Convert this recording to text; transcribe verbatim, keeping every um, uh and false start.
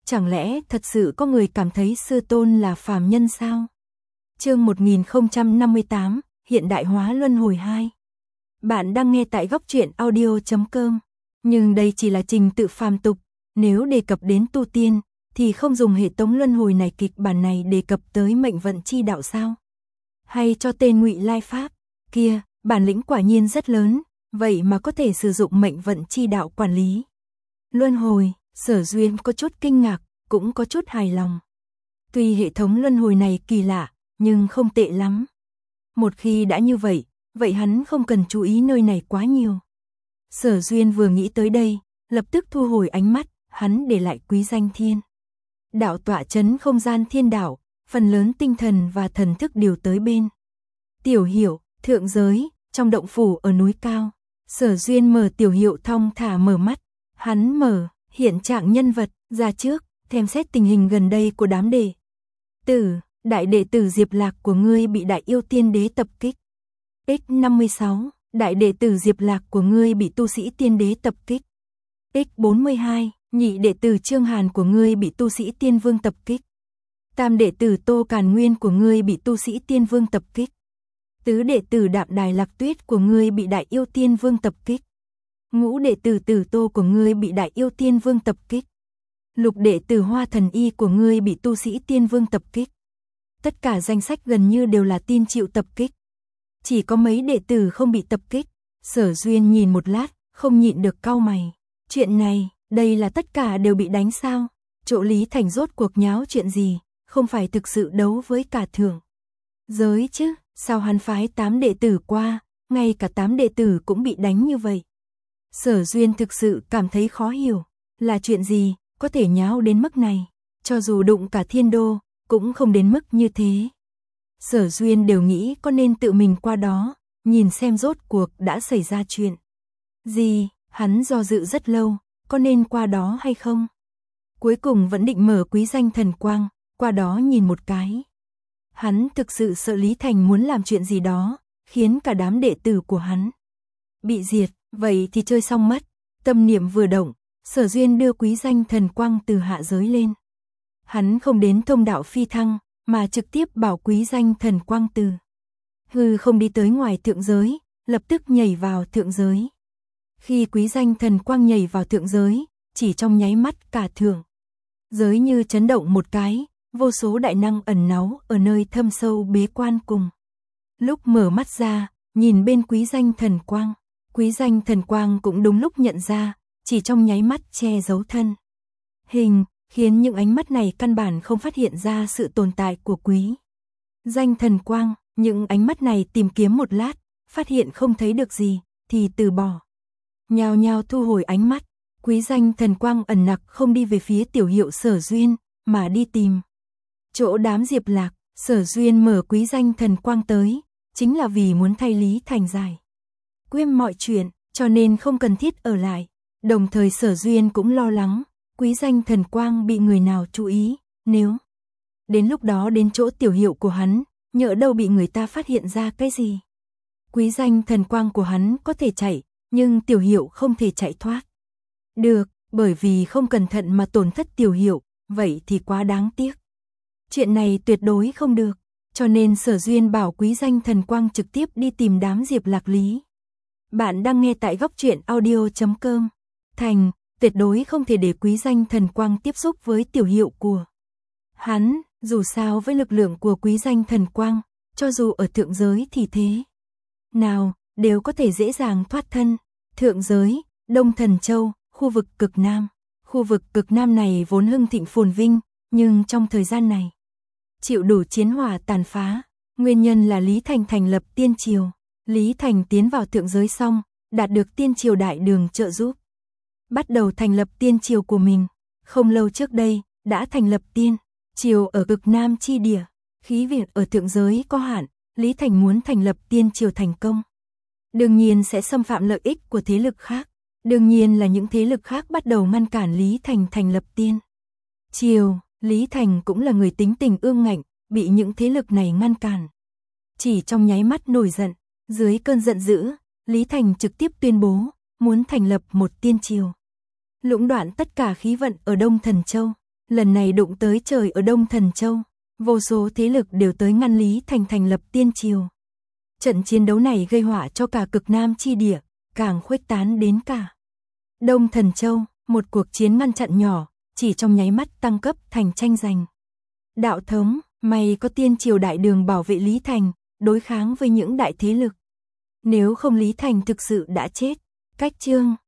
Chẳng lẽ thật sự có người cảm thấy sư tôn là phàm nhân sao? Chương một nghìn không trăm năm mươi tám, hiện đại hóa luân hồi hai. Bạn đang nghe tại góc truyện audio chấm com. Nhưng đây chỉ là trình tự phàm tục, nếu đề cập đến tu tiên, thì không dùng hệ thống luân hồi này. Kịch bản này đề cập tới mệnh vận chi đạo sao? Hay cho tên Ngụy Lai Pháp, kia, bản lĩnh quả nhiên rất lớn, vậy mà có thể sử dụng mệnh vận chi đạo quản lý luân hồi. Sở Duyên có chút kinh ngạc, cũng có chút hài lòng. Tuy hệ thống luân hồi này kỳ lạ, nhưng không tệ lắm. Một khi đã như vậy, vậy hắn không cần chú ý nơi này quá nhiều. Sở Duyên vừa nghĩ tới đây, lập tức thu hồi ánh mắt, hắn để lại Quý Danh Thiên đạo tọa chấn không gian thiên đạo, phần lớn tinh thần và thần thức điều tới bên Tiểu Hiệu, thượng giới, trong động phủ ở núi cao. Sở Duyên mở Tiểu Hiệu thong thả mở mắt, hắn mở hiện trạng nhân vật ra trước, xem xét tình hình gần đây của đám đệ tử. Đại đệ tử Diệp Lạc của ngươi bị Đại Yêu Tiên Đế tập kích. X năm mươi sáu, đại đệ tử Diệp Lạc của ngươi bị tu sĩ Tiên Đế tập kích. X bốn mươi hai, nhị đệ tử Trương Hàn của ngươi bị tu sĩ Tiên Vương tập kích. Tam đệ tử Tô Càn Nguyên của ngươi bị tu sĩ Tiên Vương tập kích. Tứ đệ tử Đạm Đài Lạc Tuyết của ngươi bị Đại Yêu Tiên Vương tập kích. Ngũ đệ tử Tử Tô của ngươi bị Đại Yêu Tiên Vương tập kích. Lục đệ tử Hoa Thần Y của ngươi bị tu sĩ Tiên Vương tập kích. Tất cả danh sách gần như đều là tin chịu tập kích. Chỉ có mấy đệ tử không bị tập kích. Sở Duyên nhìn một lát, không nhịn được cau mày. Chuyện này, đây là tất cả đều bị đánh sao? Chỗ Lý Thành rốt cuộc nháo chuyện gì? Không phải thực sự đấu với cả thượng giới chứ? Sao hắn phái tám đệ tử qua, ngay cả tám đệ tử cũng bị đánh như vậy? Sở Duyên thực sự cảm thấy khó hiểu. Là chuyện gì, có thể nháo đến mức này? Cho dù đụng cả thiên đô, cũng không đến mức như thế. Sở Duyên đều nghĩ có nên tự mình qua đó, nhìn xem rốt cuộc đã xảy ra chuyện gì. Hắn do dự rất lâu, có nên qua đó hay không? Cuối cùng vẫn định mở Quý Danh Thần Quang, qua đó nhìn một cái. Hắn thực sự sợ Lý Thành muốn làm chuyện gì đó, khiến cả đám đệ tử của hắn bị diệt, vậy thì chơi xong mất. Tâm niệm vừa động, Sở Duyên đưa Quý Danh Thần Quang từ hạ giới lên. Hắn không đến thông đạo phi thăng, mà trực tiếp bảo Quý Danh Thần Quang từ hư không đi tới ngoài thượng giới, lập tức nhảy vào thượng giới. Khi Quý Danh Thần Quang nhảy vào thượng giới, chỉ trong nháy mắt cả thượng giới như chấn động một cái, vô số đại năng ẩn náu ở nơi thâm sâu bế quan cùng. Lúc mở mắt ra, nhìn bên Quý Danh Thần Quang, Quý Danh Thần Quang cũng đúng lúc nhận ra, chỉ trong nháy mắt che giấu thân hình, khiến những ánh mắt này căn bản không phát hiện ra sự tồn tại của Quý Danh Thần Quang. Những ánh mắt này tìm kiếm một lát, phát hiện không thấy được gì, thì từ bỏ. Nhao nhao thu hồi ánh mắt, Quý Danh Thần Quang ẩn nặc không đi về phía Tiểu Hiệu Sở Duyên, mà đi tìm chỗ đám Diệp Lạc. Sở Duyên mở Quý Danh Thần Quang tới, chính là vì muốn thay Lý Thành giải quyết mọi chuyện, cho nên không cần thiết ở lại. Đồng thời Sở Duyên cũng lo lắng, Quý Danh Thần Quang bị người nào chú ý, nếu đến lúc đó đến chỗ Tiểu Hiệu của hắn, nhỡ đâu bị người ta phát hiện ra cái gì. Quý Danh Thần Quang của hắn có thể chạy, nhưng Tiểu Hiệu không thể chạy thoát được, bởi vì không cẩn thận mà tổn thất Tiểu Hiệu, vậy thì quá đáng tiếc. Chuyện này tuyệt đối không được, cho nên Sở Duyên bảo Quý Danh Thần Quang trực tiếp đi tìm đám Diệp Lạc. Lý. Bạn đang nghe tại góc truyện audio chấm com. Thành, tuyệt đối không thể để Quý Danh Thần Quang tiếp xúc với Tiểu Hiệu của hắn, dù sao với lực lượng của Quý Danh Thần Quang, cho dù ở thượng giới thì thế nào, đều có thể dễ dàng thoát thân. Thượng giới, Đông Thần Châu, khu vực cực Nam. Khu vực cực Nam này vốn hưng thịnh phồn vinh, nhưng trong thời gian này chịu đủ chiến hỏa tàn phá. Nguyên nhân là Lý Thành thành lập Tiên Triều. Lý Thành tiến vào thượng giới xong, đạt được Tiên Triều Đại Đường trợ giúp, bắt đầu thành lập Tiên Triều của mình. Không lâu trước đây, đã thành lập Tiên Triều ở cực Nam chi địa. Khí viện ở thượng giới có hạn, Lý Thành muốn thành lập Tiên Triều thành công, đương nhiên sẽ xâm phạm lợi ích của thế lực khác. Đương nhiên là những thế lực khác bắt đầu ngăn cản Lý Thành thành lập Tiên Triều. Lý Thành cũng là người tính tình ương ngạnh, bị những thế lực này ngăn cản, chỉ trong nháy mắt nổi giận. Dưới cơn giận dữ, Lý Thành trực tiếp tuyên bố muốn thành lập một Tiên Triều, lũng đoạn tất cả khí vận ở Đông Thần Châu. Lần này đụng tới trời ở Đông Thần Châu, vô số thế lực đều tới ngăn Lý Thành thành lập tiên triều. Trận chiến đấu này gây họa cho cả cực Nam chi địa, càng khuếch tán đến cả Đông Thần Châu, một cuộc chiến ngăn chặn nhỏ, chỉ trong nháy mắt tăng cấp thành tranh giành. Đạo thống, may có tiên triều đại đường bảo vệ Lý Thành, đối kháng với những đại thế lực. Nếu không Lý Thành thực sự đã chết. Cách chương